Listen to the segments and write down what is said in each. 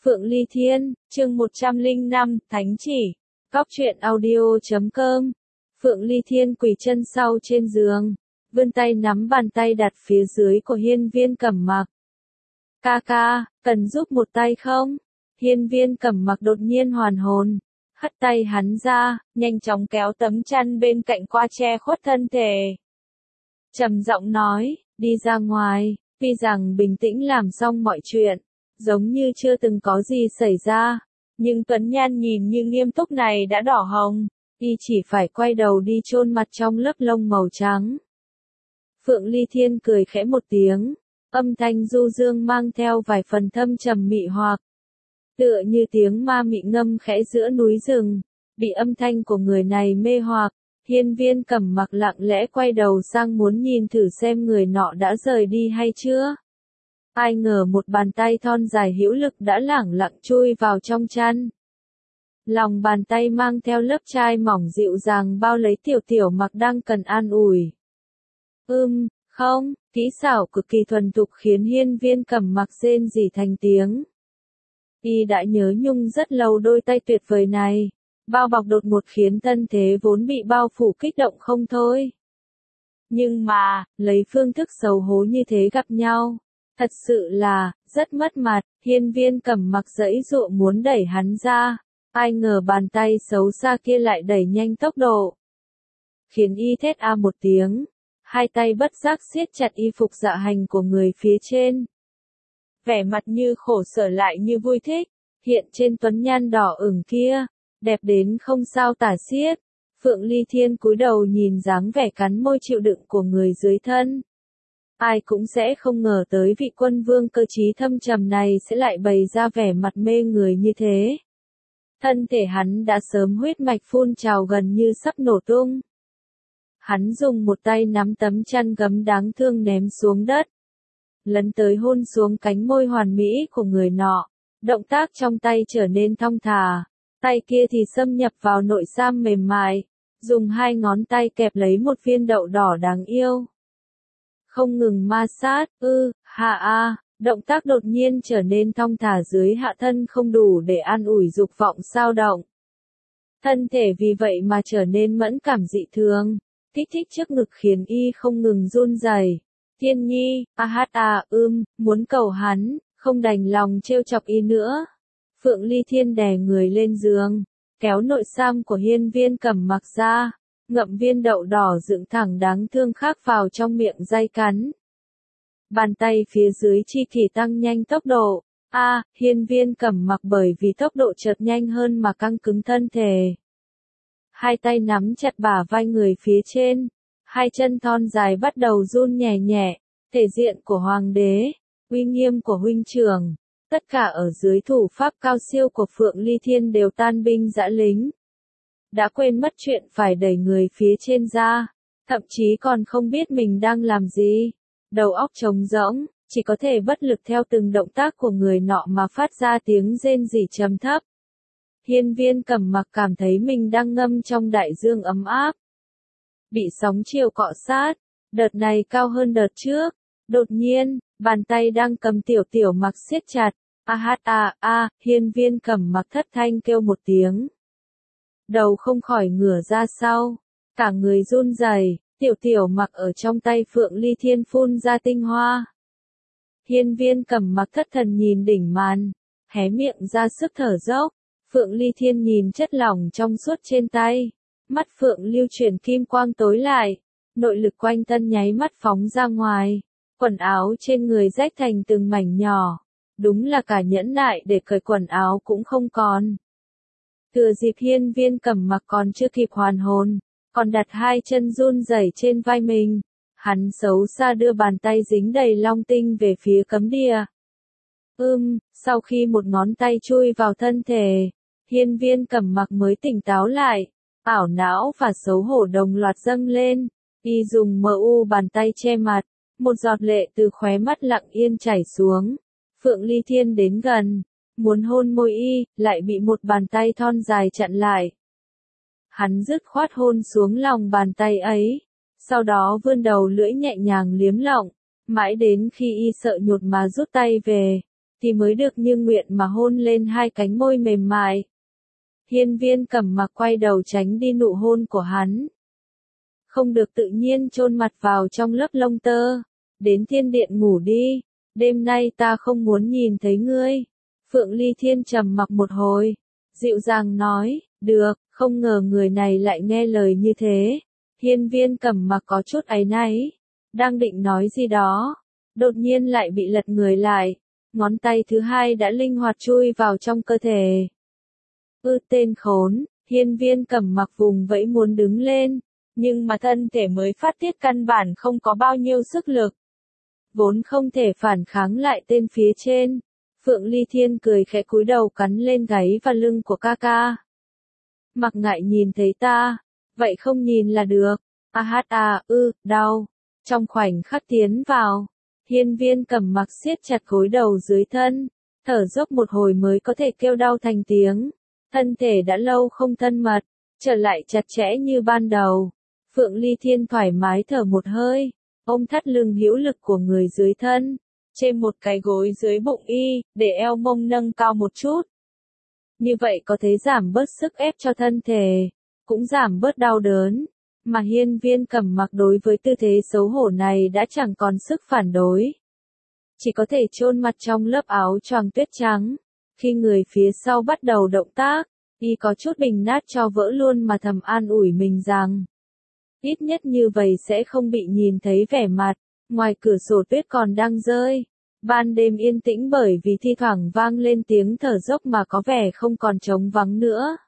Phượng Ly Thiên, chương 105, Thánh chỉ. Cóc truyện audio.com. Phượng Ly Thiên quỳ chân sau trên giường, vươn tay nắm bàn tay đặt phía dưới của Hiên Viên Cẩm Mặc. Ca ca, cần giúp một tay không? Hiên Viên Cẩm Mặc đột nhiên hoàn hồn, hất tay hắn ra, nhanh chóng kéo tấm chăn bên cạnh qua che khuất thân thể. Trầm giọng nói, đi ra ngoài, tuy rằng bình tĩnh làm xong mọi chuyện, giống như chưa từng có gì xảy ra, nhưng Tuấn Nhan nhìn như nghiêm túc này đã đỏ hồng, y chỉ phải quay đầu đi chôn mặt trong lớp lông màu trắng. Phượng Ly Thiên cười khẽ một tiếng, âm thanh du dương mang theo vài phần thâm trầm mị hoặc, tựa như tiếng ma mị ngâm khẽ giữa núi rừng. Bị âm thanh của người này mê hoặc, Hiên Viên Cẩm Mặc lặng lẽ quay đầu sang muốn nhìn thử xem người nọ đã rời đi hay chưa. Ai ngờ một bàn tay thon dài hữu lực đã lẳng lặng chui vào trong chăn. Lòng bàn tay mang theo lớp chai mỏng dịu dàng bao lấy Tiểu Tiểu Mặc đang cần an ủi. Không, kỹ xảo cực kỳ thuần thục khiến Hiên Viên Cẩm Mặc rên rỉ thành tiếng. Y đã nhớ nhung rất lâu đôi tay tuyệt vời này, bao bọc đột ngột khiến thân thế vốn bị bao phủ kích động không thôi. Nhưng mà, lấy phương thức xấu hổ như thế gặp nhau, thật sự là, rất mất mặt. Hiên Viên Cẩm Mặc giãy giụa muốn đẩy hắn ra, ai ngờ bàn tay xấu xa kia lại đẩy nhanh tốc độ, khiến y thét a một tiếng, hai tay bất giác siết chặt y phục dạ hành của người phía trên. Vẻ mặt như khổ sở lại như vui thích, hiện trên tuấn nhan đỏ ửng kia, đẹp đến không sao tả xiết. Phượng Ly Thiên cúi đầu nhìn dáng vẻ cắn môi chịu đựng của người dưới thân. Ai cũng sẽ không ngờ tới vị quân vương cơ trí thâm trầm này sẽ lại bày ra vẻ mặt mê người như thế. Thân thể hắn đã sớm huyết mạch phun trào gần như sắp nổ tung. Hắn dùng một tay nắm tấm chăn gấm đáng thương ném xuống đất, lấn tới hôn xuống cánh môi hoàn mỹ của người nọ. Động tác trong tay trở nên thong thả, tay kia thì xâm nhập vào nội sam mềm mại, dùng hai ngón tay kẹp lấy một viên đậu đỏ đáng yêu. Không ngừng ma sát, động tác đột nhiên trở nên thong thả dưới hạ thân không đủ để an ủi dục vọng xao động. Thân thể vì vậy mà trở nên mẫn cảm dị thường, kích thích trước ngực khiến y không ngừng run rẩy. Thiên Nhi, muốn cầu hắn, không đành lòng trêu chọc y nữa. Phượng Ly Thiên đè người lên giường, kéo nội sam của Hiên Viên Cẩm Mặc ra, ngậm viên đậu đỏ dựng thẳng đáng thương khác vào trong miệng day cắn. Bàn tay phía dưới chi kỷ tăng nhanh tốc độ. Hiên Viên Cẩm Mặc bởi vì tốc độ chợt nhanh hơn mà căng cứng thân thể. Hai tay nắm chặt bả vai người phía trên, hai chân thon dài bắt đầu run nhẹ nhẹ. Thể diện của hoàng đế, uy nghiêm của huynh trưởng, tất cả ở dưới thủ pháp cao siêu của Phượng Ly Thiên đều tan binh dã lính. Đã quên mất chuyện phải đẩy người phía trên ra, thậm chí còn không biết mình đang làm gì. Đầu óc trống rỗng, chỉ có thể bất lực theo từng động tác của người nọ mà phát ra tiếng rên rỉ trầm thấp. Hiên Viên Cẩm Mặc cảm thấy mình đang ngâm trong đại dương ấm áp, bị sóng chiều cọ sát, đợt này cao hơn đợt trước. Đột nhiên, bàn tay đang cầm Tiểu Tiểu Mặc siết chặt. Hiên Viên Cẩm Mặc thất thanh kêu một tiếng. Đầu không khỏi ngửa ra sau, cả người run rẩy. Tiểu Tiểu Mặc ở trong tay Phượng Ly Thiên phun ra tinh hoa. Hiên Viên Cẩm Mặc thất thần nhìn đỉnh màn, hé miệng ra sức thở dốc. Phượng Ly Thiên nhìn chất lỏng trong suốt trên tay, mắt Phượng lưu chuyển kim quang tối lại, nội lực quanh thân nháy mắt phóng ra ngoài, quần áo trên người rách thành từng mảnh nhỏ, đúng là cả nhẫn nại để cởi quần áo cũng không còn. Thừa dịp Hiên Viên Cẩm Mặc còn chưa kịp hoàn hồn, còn đặt hai chân run rẩy trên vai mình, hắn xấu xa đưa bàn tay dính đầy long tinh về phía cấm địa. Sau khi một ngón tay chui vào thân thể, Hiên Viên Cẩm Mặc mới tỉnh táo lại, ảo não và xấu hổ đồng loạt dâng lên, y dùng bàn tay che mặt, một giọt lệ từ khóe mắt lặng yên chảy xuống. Phượng Ly Thiên đến gần, muốn hôn môi y, lại bị một bàn tay thon dài chặn lại. Hắn dứt khoát hôn xuống lòng bàn tay ấy, sau đó vươn đầu lưỡi nhẹ nhàng liếm lọng, mãi đến khi y sợ nhột mà rút tay về. thì mới được như nguyện mà hôn lên hai cánh môi mềm mại. Hiên Viên Cẩm Mặc quay đầu tránh đi nụ hôn của hắn. Không được tự nhiên chôn mặt vào trong lớp lông tơ. Đến thiên điện ngủ đi, đêm nay ta không muốn nhìn thấy ngươi. Phượng Ly Thiên trầm mặc một hồi, dịu dàng nói, được, không ngờ người này lại nghe lời như thế. Hiên Viên Cẩm Mặc có chút áy náy, đang định nói gì đó, đột nhiên lại bị lật người lại, ngón tay thứ hai đã linh hoạt chui vào trong cơ thể. Tên khốn, Hiên Viên Cẩm Mặc vùng vẫy muốn đứng lên, nhưng mà thân thể mới phát tiết căn bản không có bao nhiêu sức lực. Vốn không thể phản kháng lại tên phía trên. Phượng Ly Thiên cười khẽ cúi đầu cắn lên gáy và lưng của ca ca. Mặc ngại nhìn thấy ta, vậy không nhìn là được. Đau. Trong khoảnh khắc tiến vào, Hiên Viên Cẩm Mặc siết chặt gối đầu dưới thân, thở dốc một hồi mới có thể kêu đau thành tiếng. Thân thể đã lâu không thân mật, trở lại chặt chẽ như ban đầu. Phượng Ly Thiên thoải mái thở một hơi, ôm thắt lưng hữu lực của người dưới thân, trên một cái gối dưới bụng y, để eo mông nâng cao một chút. Như vậy có thể giảm bớt sức ép cho thân thể, cũng giảm bớt đau đớn, mà Hiên Viên Cẩm Mặc đối với tư thế xấu hổ này đã chẳng còn sức phản đối. Chỉ có thể chôn mặt trong lớp áo choàng tuyết trắng. Khi người phía sau bắt đầu động tác, y có chút bình nát cho vỡ luôn mà thầm an ủi mình rằng, ít nhất như vậy sẽ không bị nhìn thấy vẻ mặt. Ngoài cửa sổ tuyết còn đang rơi. Ban đêm yên tĩnh bởi vì thi thoảng vang lên tiếng thở dốc mà có vẻ không còn trống vắng nữa.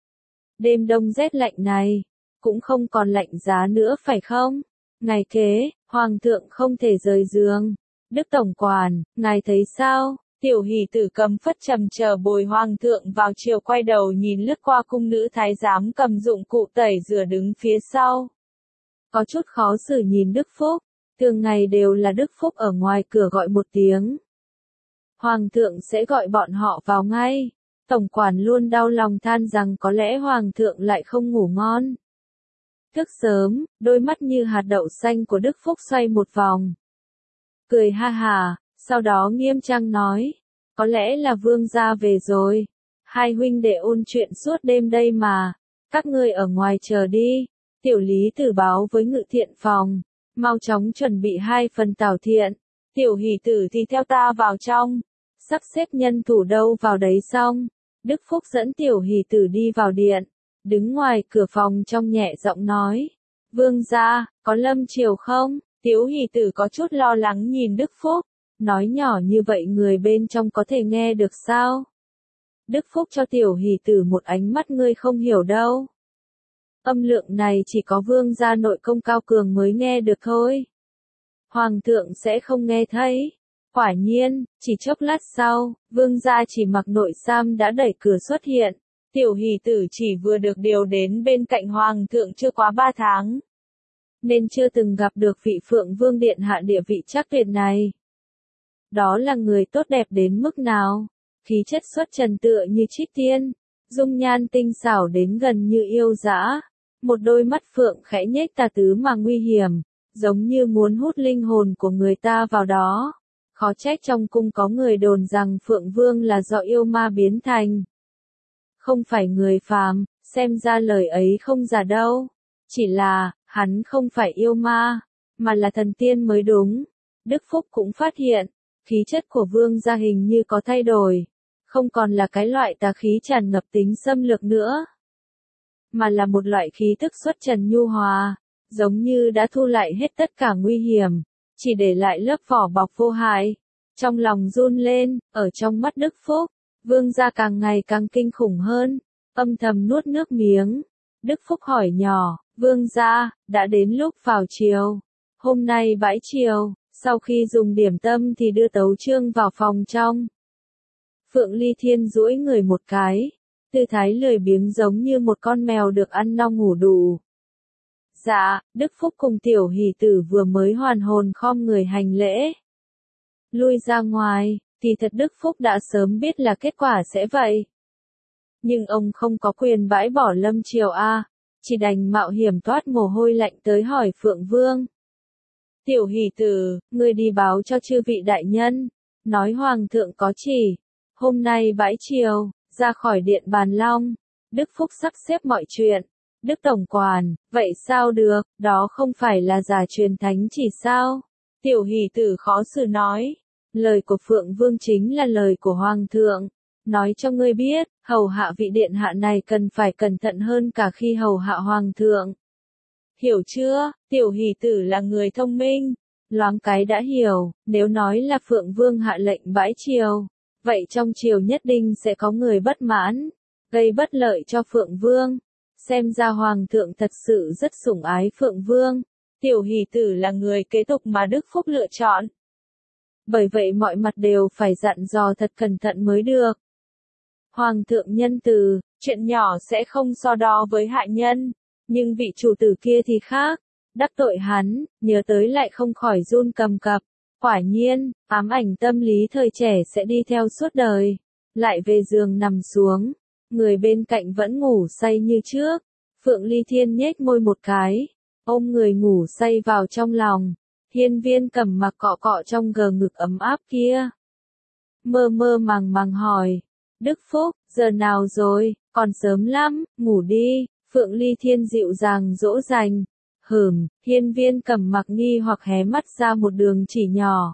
Đêm đông rét lạnh này, cũng không còn lạnh giá nữa phải không? Ngày kế, Hoàng thượng không thể rời giường. Đức Tổng Quản, ngài thấy sao? Tiểu Hỷ Tử cầm phất trầm chờ bồi Hoàng thượng vào chiều quay đầu nhìn lướt qua cung nữ thái giám cầm dụng cụ tẩy rửa đứng phía sau. Có chút khó xử nhìn Đức Phúc. Thường ngày đều là Đức Phúc ở ngoài cửa gọi một tiếng. Hoàng thượng sẽ gọi bọn họ vào ngay. Tổng quản luôn đau lòng than rằng có lẽ Hoàng thượng lại không ngủ ngon. Thức sớm, đôi mắt như hạt đậu xanh của Đức Phúc xoay một vòng. Cười ha hà, sau đó nghiêm trang nói. Có lẽ là vương gia về rồi. Hai huynh đệ ôn chuyện suốt đêm đây mà. Các ngươi ở ngoài chờ đi. Tiểu Lý Tử báo với Ngự Thiện phòng. Mau chóng chuẩn bị 2 phần tảo thiện. Tiểu Hỷ Tử thì theo ta vào trong. Sắp xếp nhân thủ đâu vào đấy xong. Đức Phúc dẫn Tiểu Hỷ Tử đi vào điện. Đứng ngoài cửa phòng trong nhẹ giọng nói. Vương gia, có lâm triều không? Tiểu Hỷ Tử có chút lo lắng nhìn Đức Phúc. Nói nhỏ như vậy người bên trong có thể nghe được sao? Đức Phúc cho Tiểu Hỷ Tử một ánh mắt ngươi không hiểu đâu. Âm lượng này chỉ có vương gia nội công cao cường mới nghe được thôi. Hoàng thượng sẽ không nghe thấy. Quả nhiên, chỉ chốc lát sau, vương gia chỉ mặc nội sam đã đẩy cửa xuất hiện. Tiểu Hỷ Tử chỉ vừa được điều đến bên cạnh Hoàng thượng chưa quá 3 tháng. Nên chưa từng gặp được vị Phượng Vương Điện Hạ địa vị chắc tuyệt này. Đó là người tốt đẹp đến mức nào? Khí chất xuất trần tựa như trích tiên. Dung nhan tinh xảo đến gần như yêu dã. Một đôi mắt phượng khẽ nhếch tà tứ mà nguy hiểm, giống như muốn hút linh hồn của người ta vào đó. Khó trách trong cung có người đồn rằng Phượng Vương là do yêu ma biến thành. Không phải người phàm, xem ra lời ấy không giả đâu. Chỉ là, hắn không phải yêu ma, mà là thần tiên mới đúng. Đức Phúc cũng phát hiện, khí chất của vương gia hình như có thay đổi. Không còn là cái loại tà khí tràn ngập tính xâm lược nữa. Mà là một loại khí tức xuất trần nhu hòa, giống như đã thu lại hết tất cả nguy hiểm, chỉ để lại lớp vỏ bọc vô hại. Trong lòng run lên, ở trong mắt Đức Phúc, vương gia càng ngày càng kinh khủng hơn, âm thầm nuốt nước miếng. Đức Phúc hỏi nhỏ, vương gia, đã đến lúc vào chiều. Hôm nay bãi chiều, sau khi dùng điểm tâm thì đưa tấu chương vào phòng trong. Phượng Ly Thiên duỗi người một cái. Tư thái lười biếng giống như một con mèo được ăn no ngủ đủ. Dạ, Đức Phúc cùng Tiểu Hỷ Tử vừa mới hoàn hồn khom người hành lễ. Lui ra ngoài, thì thật Đức Phúc đã sớm biết là kết quả sẽ vậy. Nhưng ông không có quyền bãi bỏ lâm triều a, chỉ đành mạo hiểm toát mồ hôi lạnh tới hỏi Phượng Vương. Tiểu Hỷ Tử, ngươi đi báo cho chư vị đại nhân, nói hoàng thượng có chỉ, hôm nay bãi triều, ra khỏi điện Bàn Long, Đức Phúc sắp xếp mọi chuyện. Đức Tổng Quản, vậy sao được, đó không phải là giả truyền thánh chỉ sao? Tiểu Hỷ Tử khó xử nói, lời của Phượng Vương chính là lời của Hoàng thượng. Nói cho ngươi biết, hầu hạ vị điện hạ này cần phải cẩn thận hơn cả khi hầu hạ Hoàng thượng. Hiểu chưa, Tiểu Hỷ Tử là người thông minh, loáng cái đã hiểu, nếu nói là Phượng Vương hạ lệnh bãi triều, vậy trong triều nhất định sẽ có người bất mãn, gây bất lợi cho Phượng Vương. Xem ra Hoàng thượng thật sự rất sủng ái Phượng Vương. Tiểu Hỷ Tử là người kế tục mà Đức Phúc lựa chọn. Bởi vậy mọi mặt đều phải dặn dò thật cẩn thận mới được. Hoàng thượng nhân từ, chuyện nhỏ sẽ không so đo với hạ nhân, nhưng vị chủ tử kia thì khác. Đắc tội hắn, nhớ tới lại không khỏi run cầm cập. Quả nhiên, ám ảnh tâm lý thời trẻ sẽ đi theo suốt đời. Lại về giường nằm xuống. Người bên cạnh vẫn ngủ say như trước. Phượng Ly Thiên nhếch môi một cái, ôm người ngủ say vào trong lòng. Hiên Viên Cẩm Mặc cọ cọ trong gờ ngực ấm áp kia. Mơ mơ màng màng hỏi, Đức Phúc, giờ nào rồi, còn sớm lắm, ngủ đi. Phượng Ly Thiên dịu dàng dỗ dành. Hiên Viên Cẩm Mặc nghi hoặc hé mắt ra một đường chỉ nhỏ.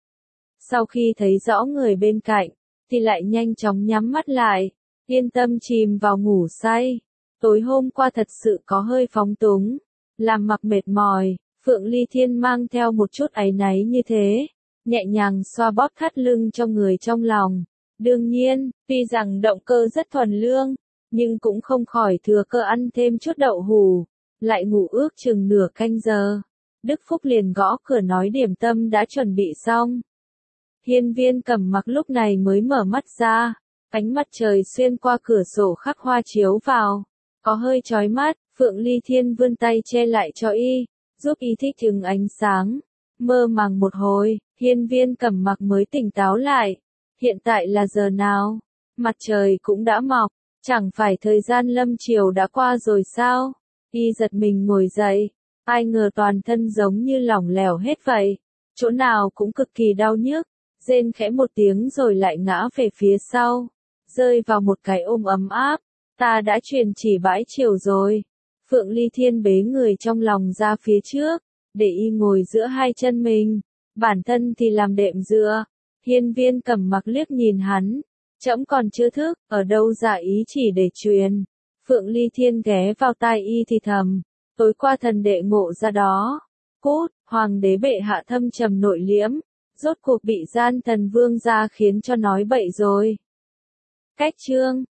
Sau khi thấy rõ người bên cạnh, thì lại nhanh chóng nhắm mắt lại. Yên tâm chìm vào ngủ say. Tối hôm qua thật sự có hơi phóng túng, làm mặc mệt mỏi, Phượng Ly Thiên mang theo một chút áy náy như thế, nhẹ nhàng xoa bóp thắt lưng cho người trong lòng. Đương nhiên, tuy rằng động cơ rất thuần lương, nhưng cũng không khỏi thừa cơ ăn thêm chút đậu hù, lại ngủ ước chừng nửa canh giờ. Đức Phúc liền gõ cửa nói điểm tâm đã chuẩn bị xong. Hiên Viên Cẩm Mặc lúc này mới mở mắt ra. Ánh mặt trời xuyên qua cửa sổ khắc hoa chiếu vào, có hơi chói mắt. Phượng Ly Thiên vươn tay che lại cho y, giúp y thích ứng ánh sáng. Mơ màng một hồi, Hiên Viên Cẩm Mặc mới tỉnh táo lại. Hiện tại là giờ nào? Mặt trời cũng đã mọc, chẳng phải thời gian lâm chiều đã qua rồi sao? Y giật mình ngồi dậy, ai ngờ toàn thân giống như lỏng lẻo hết vậy, chỗ nào cũng cực kỳ đau nhức, rên khẽ một tiếng rồi lại ngã về phía sau, rơi vào một cái ôm ấm áp. Ta đã truyền chỉ bãi triều rồi. Phượng Ly Thiên bế người trong lòng ra phía trước, để y ngồi giữa hai chân mình, bản thân thì làm đệm dựa. Hiên Viên Cẩm Mặc liếc nhìn hắn, trẫm còn chưa thức, ở đâu ra ý chỉ để truyền. Phượng Ly Thiên ghé vào tai y thì thầm, tối qua thần đệ ngộ ra đó. Cút, hoàng đế bệ hạ thâm trầm nội liễm, rốt cuộc bị gian thần vương gia khiến cho nói bậy rồi. Cách chương